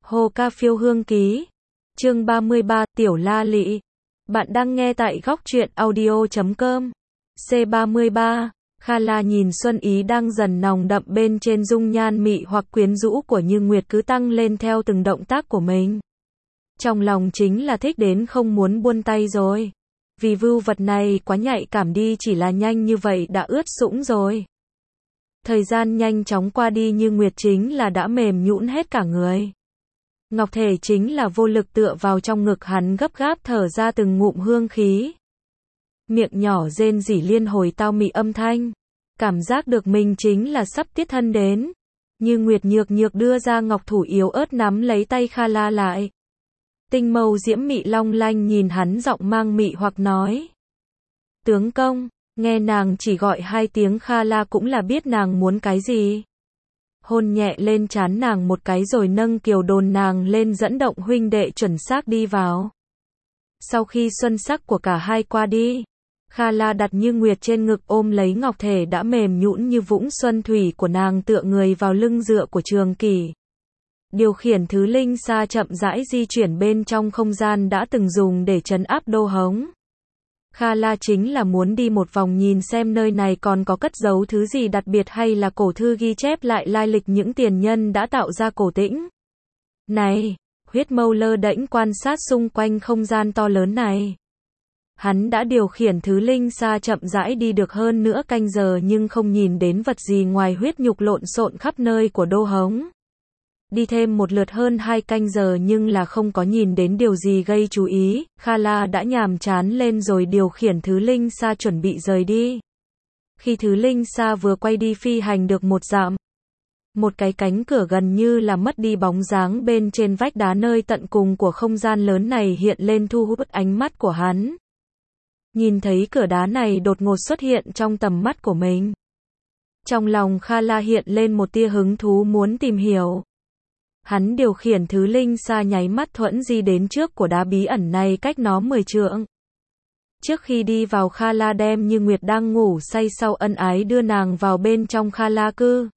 Hồ Ca Phiêu Hương Ký. Chương 33, Tiểu La Lị. Bạn đang nghe tại góc truyện audio.com. C33. Kha La nhìn Xuân ý đang dần nồng đậm bên trên dung nhan mị hoặc quyến rũ của Như Nguyệt cứ tăng lên theo từng động tác của mình. Trong lòng chính là thích đến không muốn buông tay rồi. Vì vưu vật này quá nhạy cảm đi, chỉ là nhanh như vậy đã ướt sũng rồi. Thời gian nhanh chóng qua đi, Như Nguyệt chính là đã mềm nhũn hết cả người. Ngọc thể chính là vô lực tựa vào trong ngực hắn, gấp gáp thở ra từng ngụm hương khí. Miệng nhỏ rên rỉ liên hồi tao mị âm thanh. Cảm giác được mình chính là sắp tiết thân đến. Như Nguyệt nhược nhược đưa ra ngọc thủ yếu ớt nắm lấy tay Kha La lại. Tinh mâu diễm mị long lanh nhìn hắn, giọng mang mị hoặc nói. Tướng công. Nghe nàng chỉ gọi hai tiếng Kha La cũng là biết nàng muốn cái gì. Hôn nhẹ lên trán nàng một cái rồi nâng kiều đồn nàng lên, dẫn động huynh đệ chuẩn xác đi vào. Sau khi xuân sắc của cả hai qua đi, Kha La đặt Như Nguyệt trên ngực, ôm lấy ngọc thể đã mềm nhũn như vũng xuân thủy của nàng, tựa người vào lưng dựa của Trường Kỷ. Điều khiển thứ linh xa chậm rãi di chuyển bên trong không gian đã từng dùng để trấn áp Đô Hống. Kha La chính là muốn đi một vòng nhìn xem nơi này còn có cất giấu thứ gì đặc biệt, hay là cổ thư ghi chép lại lai lịch những tiền nhân đã tạo ra cổ tĩnh. Này, huyết mâu lơ đễnh quan sát xung quanh không gian to lớn này. Hắn đã điều khiển thứ linh xa chậm rãi đi được hơn nửa canh giờ nhưng không nhìn đến vật gì ngoài huyết nhục lộn xộn khắp nơi của Đô Hống. Đi thêm một lượt hơn 2 canh giờ nhưng là không có nhìn đến điều gì gây chú ý, Kha La đã nhàm chán lên rồi điều khiển thứ linh xa chuẩn bị rời đi. Khi thứ linh xa vừa quay đi phi hành được một dặm, một cái cánh cửa gần như là mất đi bóng dáng bên trên vách đá nơi tận cùng của không gian lớn này hiện lên, thu hút ánh mắt của hắn. Nhìn thấy cửa đá này đột ngột xuất hiện trong tầm mắt của mình, trong lòng Kha La hiện lên một tia hứng thú muốn tìm hiểu. Hắn điều khiển thứ linh xa nháy mắt thuẫn di đến trước của đá bí ẩn này, cách nó 10 trượng. Trước khi đi vào, Kha La đem Như Nguyệt đang ngủ say sau ân ái đưa nàng vào bên trong Kha La cư.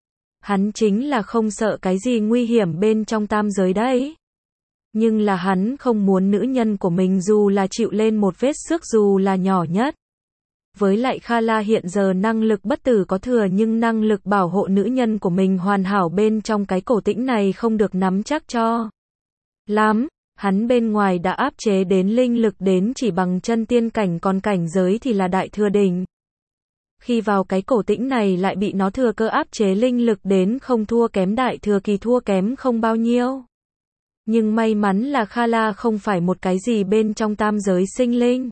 Hắn chính là không sợ cái gì nguy hiểm bên trong tam giới đấy. Nhưng là hắn không muốn nữ nhân của mình dù là chịu lên một vết xước dù là nhỏ nhất. Với lại Kha La hiện giờ năng lực bất tử có thừa, nhưng năng lực bảo hộ nữ nhân của mình hoàn hảo bên trong cái cổ tĩnh này không được nắm chắc cho lắm. Hắn bên ngoài đã áp chế đến linh lực đến chỉ bằng chân tiên cảnh, còn cảnh giới thì là đại thừa đỉnh. Khi vào cái cổ tĩnh này lại bị nó thừa cơ áp chế linh lực đến không thua kém đại thừa kỳ, thua kém không bao nhiêu. Nhưng may mắn là Kha La không phải một cái gì bên trong tam giới sinh linh.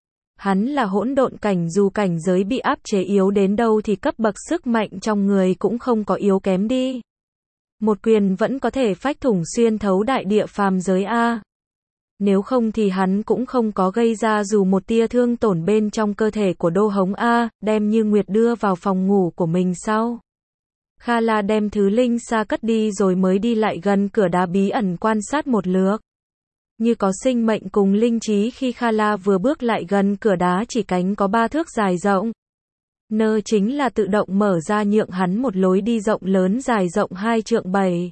Hắn là hỗn độn cảnh, dù cảnh giới bị áp chế yếu đến đâu thì cấp bậc sức mạnh trong người cũng không có yếu kém đi. Một quyền vẫn có thể phách thủng xuyên thấu đại địa phàm giới a. Nếu không thì hắn cũng không có gây ra dù một tia thương tổn bên trong cơ thể của Đô Hống a. Đem Như Nguyệt đưa vào phòng ngủ của mình sau, Kha La đem thứ linh xa cất đi rồi mới đi lại gần cửa đá bí ẩn quan sát một lượt. Như có sinh mệnh cùng linh trí, khi Kha La vừa bước lại gần cửa đá chỉ cánh có 3 thước dài rộng. Nơ chính là tự động mở ra, nhượng hắn một lối đi rộng lớn dài rộng 2 trượng 7.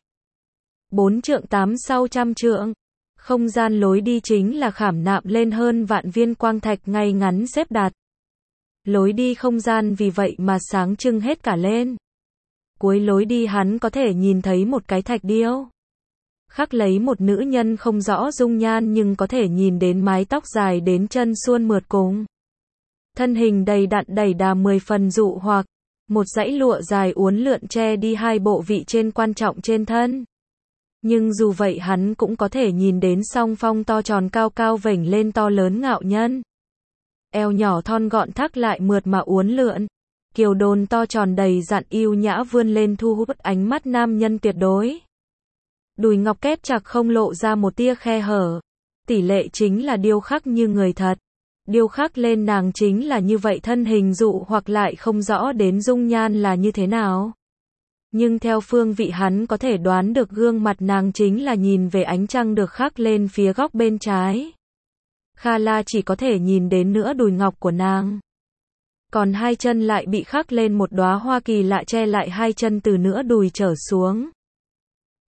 4 trượng 8 sau trăm trượng. Không gian lối đi chính là khảm nạm lên hơn vạn viên quang thạch ngay ngắn xếp đặt. Lối đi không gian vì vậy mà sáng trưng hết cả lên. Cuối lối đi hắn có thể nhìn thấy một cái thạch điêu khắc lấy một nữ nhân không rõ dung nhan, nhưng có thể nhìn đến mái tóc dài đến chân suôn mượt cùng thân hình đầy đặn đầy đà 10 phần dụ hoặc. Một dãy lụa dài uốn lượn che đi hai bộ vị trên quan trọng trên thân. Nhưng dù vậy hắn cũng có thể nhìn đến song phong to tròn cao cao vểnh lên to lớn ngạo nhân. Eo nhỏ thon gọn thắt lại mượt mà uốn lượn. Kiều đồn to tròn đầy dặn yêu nhã vươn lên, thu hút ánh mắt nam nhân tuyệt đối. Đùi ngọc kết chặt không lộ ra một tia khe hở. Tỷ lệ chính là điêu khắc như người thật. Điêu khắc lên nàng chính là như vậy, thân hình dụ hoặc lại không rõ đến dung nhan là như thế nào. Nhưng theo phương vị hắn có thể đoán được gương mặt nàng chính là nhìn về ánh trăng được khắc lên phía góc bên trái. Kha La chỉ có thể nhìn đến nửa đùi ngọc của nàng. Còn hai chân lại bị khắc lên một đóa hoa kỳ lạ che lại hai chân từ nửa đùi trở xuống.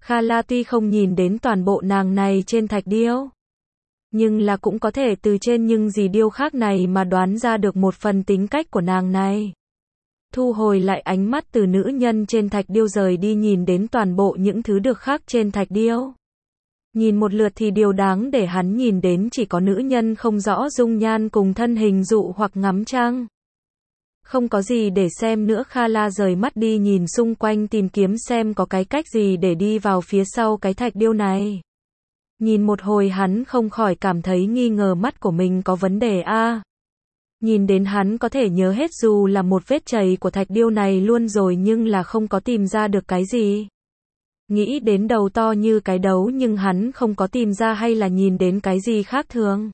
Kha La tuy không nhìn đến toàn bộ nàng này trên thạch điêu, nhưng là cũng có thể từ trên những gì điêu khắc này mà đoán ra được một phần tính cách của nàng này. Thu hồi lại ánh mắt từ nữ nhân trên thạch điêu rời đi nhìn đến toàn bộ những thứ được khắc trên thạch điêu. Nhìn một lượt thì điều đáng để hắn nhìn đến chỉ có nữ nhân không rõ dung nhan cùng thân hình dụ hoặc ngắm trăng. Không có gì để xem nữa, Kha La rời mắt đi nhìn xung quanh tìm kiếm xem có cái cách gì để đi vào phía sau cái thạch điêu này. Nhìn một hồi hắn không khỏi cảm thấy nghi ngờ mắt của mình có vấn đề a. Nhìn đến hắn có thể nhớ hết dù là một vết chày của thạch điêu này luôn rồi nhưng là không có tìm ra được cái gì. Nghĩ đến đầu to như cái đấu nhưng hắn không có tìm ra hay là nhìn đến cái gì khác thường.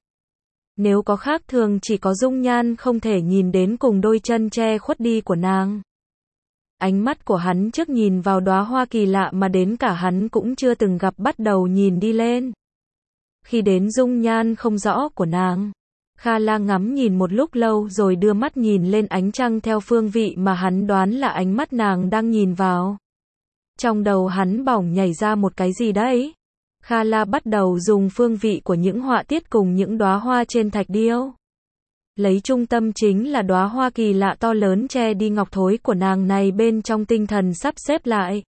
Nếu có khác thường chỉ có dung nhan không thể nhìn đến cùng đôi chân che khuất đi của nàng. Ánh mắt của hắn trước nhìn vào đóa hoa kỳ lạ mà đến cả hắn cũng chưa từng gặp bắt đầu nhìn đi lên. Khi đến dung nhan không rõ của nàng, Kha La ngắm nhìn một lúc lâu rồi đưa mắt nhìn lên ánh trăng theo phương vị mà hắn đoán là ánh mắt nàng đang nhìn vào. Trong đầu hắn bỗng nhảy ra một cái gì đấy. Kha La bắt đầu dùng phương vị của những họa tiết cùng những đóa hoa trên thạch điêu. Lấy trung tâm chính là đóa hoa kỳ lạ to lớn che đi ngọc thối của nàng này bên trong tinh thần sắp xếp lại.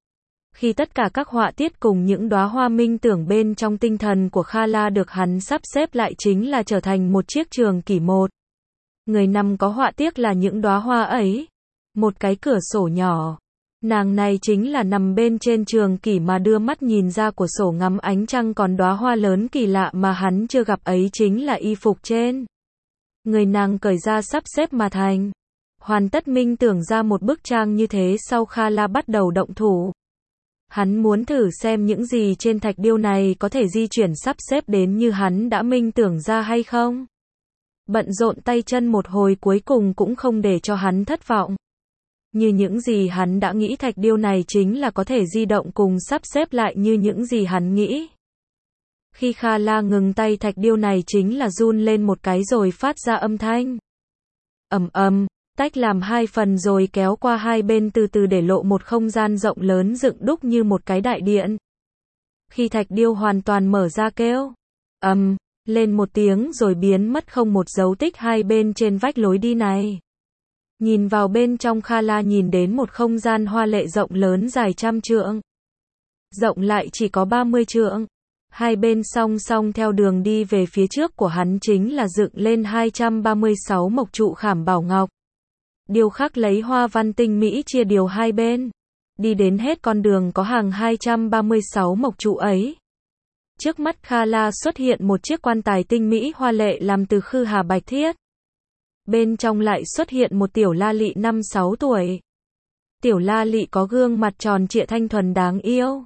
Khi tất cả các họa tiết cùng những đóa hoa minh tưởng bên trong tinh thần của Kha La được hắn sắp xếp lại chính là trở thành một chiếc trường kỷ một. Người nằm có họa tiết là những đóa hoa ấy. Một cái cửa sổ nhỏ. Nàng này chính là nằm bên trên trường kỷ mà đưa mắt nhìn ra của sổ ngắm ánh trăng, còn đóa hoa lớn kỳ lạ mà hắn chưa gặp ấy chính là y phục trên. Người nàng cởi ra sắp xếp mà thành. Hoàn tất minh tưởng ra một bức trang như thế sau Kha La bắt đầu động thủ. Hắn muốn thử xem những gì trên thạch điêu này có thể di chuyển sắp xếp đến như hắn đã minh tưởng ra hay không. Bận rộn tay chân một hồi cuối cùng cũng không để cho hắn thất vọng. Như những gì hắn đã nghĩ thạch điêu này chính là có thể di động cùng sắp xếp lại như những gì hắn nghĩ. Khi Kha La ngừng tay thạch điêu này chính là run lên một cái rồi phát ra âm thanh. Ầm ầm, tách làm hai phần rồi kéo qua hai bên từ từ để lộ một không gian rộng lớn dựng đúc như một cái đại điện. Khi thạch điêu hoàn toàn mở ra kêu lên một tiếng rồi biến mất không một dấu tích hai bên trên vách lối đi này. Nhìn vào bên trong, Kha La nhìn đến một không gian hoa lệ rộng lớn dài 100 trượng. Rộng lại chỉ có 30 trượng. Hai bên song song theo đường đi về phía trước của hắn chính là dựng lên 236 mộc trụ khảm bảo ngọc. Điêu khắc lấy hoa văn tinh mỹ chia đều hai bên. Đi đến hết con đường có hàng 236 mộc trụ ấy. Trước mắt Kha La xuất hiện một chiếc quan tài tinh mỹ hoa lệ làm từ khư hà bạch thiết. Bên trong lại xuất hiện một tiểu la lị 5-6 tuổi. Tiểu la lị có gương mặt tròn trịa thanh thuần đáng yêu.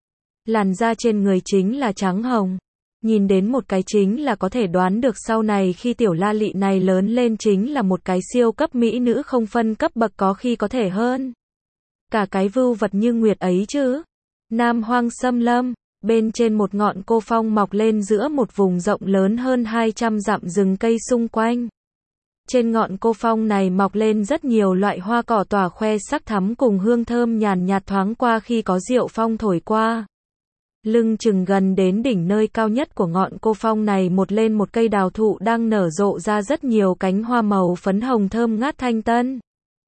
Làn da trên người chính là trắng hồng. Nhìn đến một cái chính là có thể đoán được sau này khi tiểu la lị này lớn lên chính là một cái siêu cấp mỹ nữ không phân cấp bậc, có khi có thể hơn cả cái vưu vật như nguyệt ấy chứ. Nam hoang xâm lâm, bên trên một ngọn cô phong mọc lên giữa một vùng rộng lớn hơn 200 dặm rừng cây xung quanh. Trên ngọn cô phong này mọc lên rất nhiều loại hoa cỏ tỏa khoe sắc thắm cùng hương thơm nhàn nhạt thoáng qua khi có diệu phong thổi qua. Lưng chừng gần đến đỉnh nơi cao nhất của ngọn cô phong này một lên một cây đào thụ đang nở rộ ra rất nhiều cánh hoa màu phấn hồng thơm ngát thanh tân.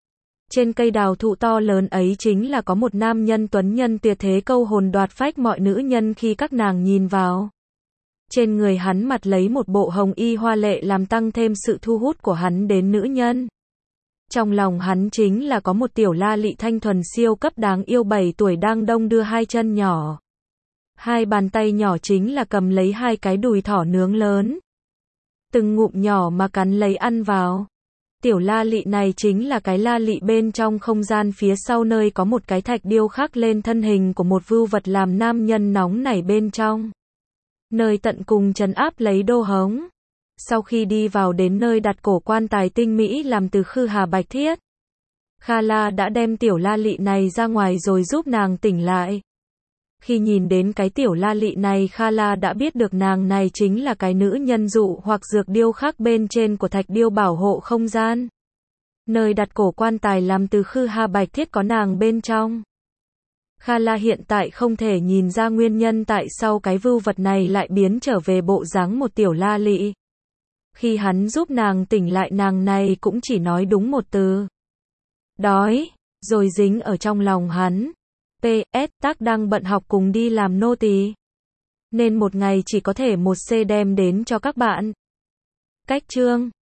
Trên cây đào thụ to lớn ấy chính là có một nam nhân tuấn nhân tuyệt thế câu hồn đoạt phách mọi nữ nhân khi các nàng nhìn vào. Trên người hắn mặc lấy một bộ hồng y hoa lệ làm tăng thêm sự thu hút của hắn đến nữ nhân. Trong lòng hắn chính là có một tiểu la lị thanh thuần siêu cấp đáng yêu 7 tuổi đang đong đưa hai chân nhỏ. Hai bàn tay nhỏ chính là cầm lấy hai cái đùi thỏ nướng lớn. Từng ngụm nhỏ mà cắn lấy ăn vào. Tiểu la lị này chính là cái la lị bên trong không gian phía sau nơi có một cái thạch điêu khắc lên thân hình của một vưu vật làm nam nhân nóng nảy bên trong. Nơi tận cùng trấn áp lấy đô hống. Sau khi đi vào đến nơi đặt cổ quan tài tinh mỹ làm từ khư hà bạch thiết, Kha La đã đem tiểu la lị này ra ngoài rồi giúp nàng tỉnh lại. Khi nhìn đến cái tiểu la lị này, Kha La đã biết được nàng này chính là cái nữ nhân dụ hoặc dược điêu khắc bên trên của thạch điêu bảo hộ không gian. Nơi đặt cổ quan tài làm từ khư hà bạch thiết có nàng bên trong. Kha La hiện tại không thể nhìn ra nguyên nhân tại sao cái vưu vật này lại biến trở về bộ dáng một tiểu la lị. Khi hắn giúp nàng tỉnh lại, nàng này cũng chỉ nói đúng một từ. Đói, rồi dính ở trong lòng hắn. PS, Tác đang bận học cùng đi làm nô tỳ, nên một ngày chỉ có thể một C đem đến cho các bạn. Cách chương